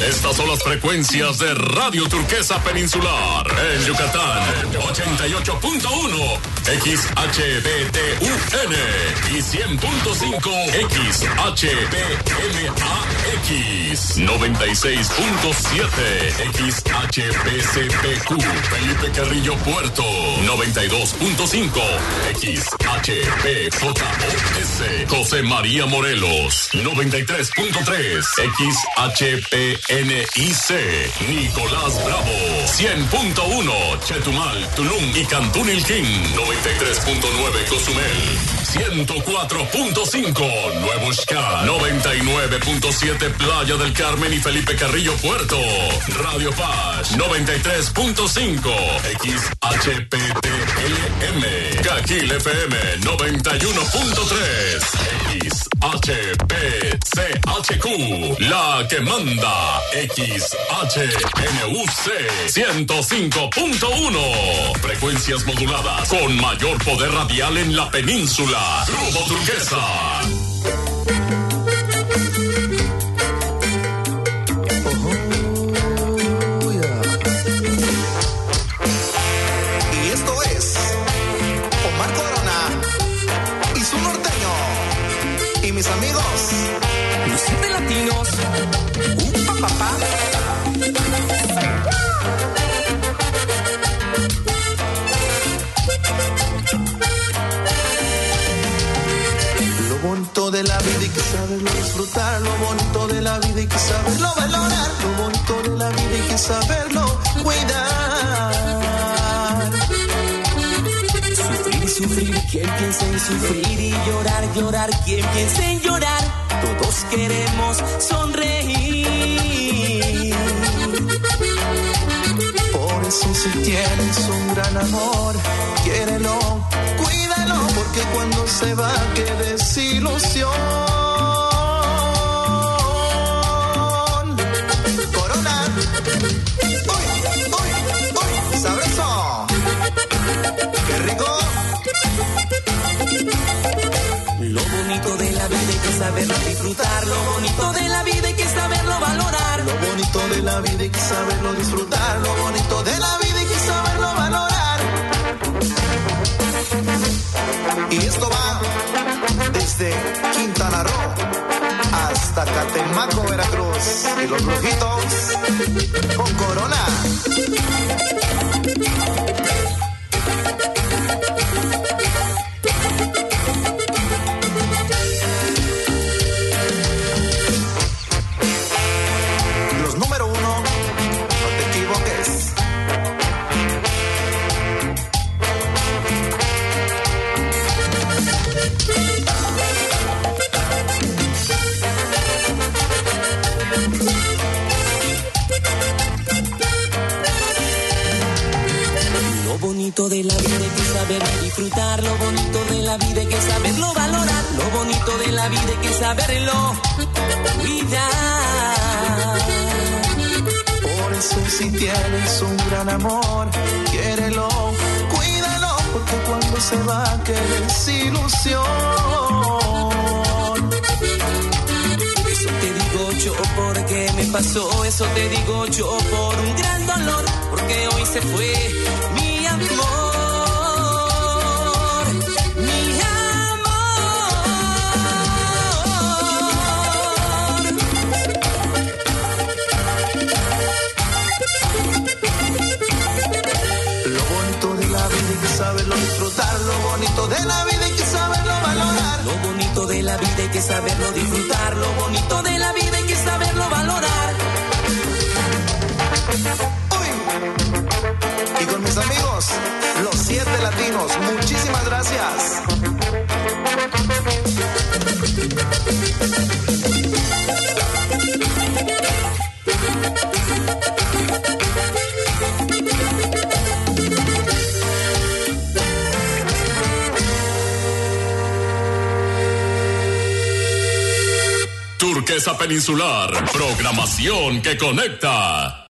Estas son las frecuencias de Radio Turquesa Peninsular. En Yucatán, 88.1 XHBTUN y 100.5 XHBMAX, 96.7 XHBCPQ, Felipe Carrillo Puerto, 92.5 XHBJOS, José María Morelos, 93.3 XHPNIC, Nicolás Bravo, 100.1 Chetumal, Tulum y Cantún Ilquín, 93.9 Cozumel, 104.5 Nuevo Xcar, 99.7 Playa del Carmen y Felipe Carrillo Puerto, Radio Paz, 93.5 XHPTLM, Caquil FM, 91.3 XHPCHQ, La que manda, XHNUC, 105.1, frecuencias moduladas con mayor poder radial en la península. Grupo Turquesa. Y esto es Omar Corona y su norteño y mis amigos los 7 latinos. Papá. Lo bonito de la vida hay que saberlo disfrutar, lo bonito de la vida hay que saberlo valorar, lo bonito de la vida hay que saberlo cuidar. Sufrir y sufrir, ¿quién piensa en sufrir? Y llorar, llorar, ¿quién piensa en llorar? Todos queremos sonreír. Por eso si tienes un gran amor, quiérelo, cuídalo, porque cuando se va qué desilusión. Corona, uy, uy, uy, sabroso, qué rico. Lo bonito de la vida hay que saberlo disfrutar, lo bonito de la vida hay que saberlo valorar. Lo bonito de la vida hay que saberlo disfrutar, lo bonito de la vida hay que saberlo valorar. Y esto va desde Quintana Roo hasta Catemaco, Veracruz. Y los brujitos con Corona. Los número 1, no te equivoques. Lo bonito de la vida hay que saberlo disfrutar, lo bonito de la vida hay que saberlo valorar, lo bonito de la vida hay que saberlo cuidar. Por eso si tienes un gran amor, quiérelo, cuídalo, porque cuando se va qué desilusión. Eso te digo yo porque me pasó, eso te digo yo por un gran dolor, porque hoy se fue mi amor, mi amor. Lo bonito de la vida hay que saberlo disfrutar, lo bonito de la vida hay que saberlo valorar. Lo bonito de la vida hay que saberlo disfrutar, lo bonito de la vida hay que saberlo valorar. Uy. Y con mis amigos, los 7 latinos, muchísimas gracias. Turquesa Peninsular, programación que conecta.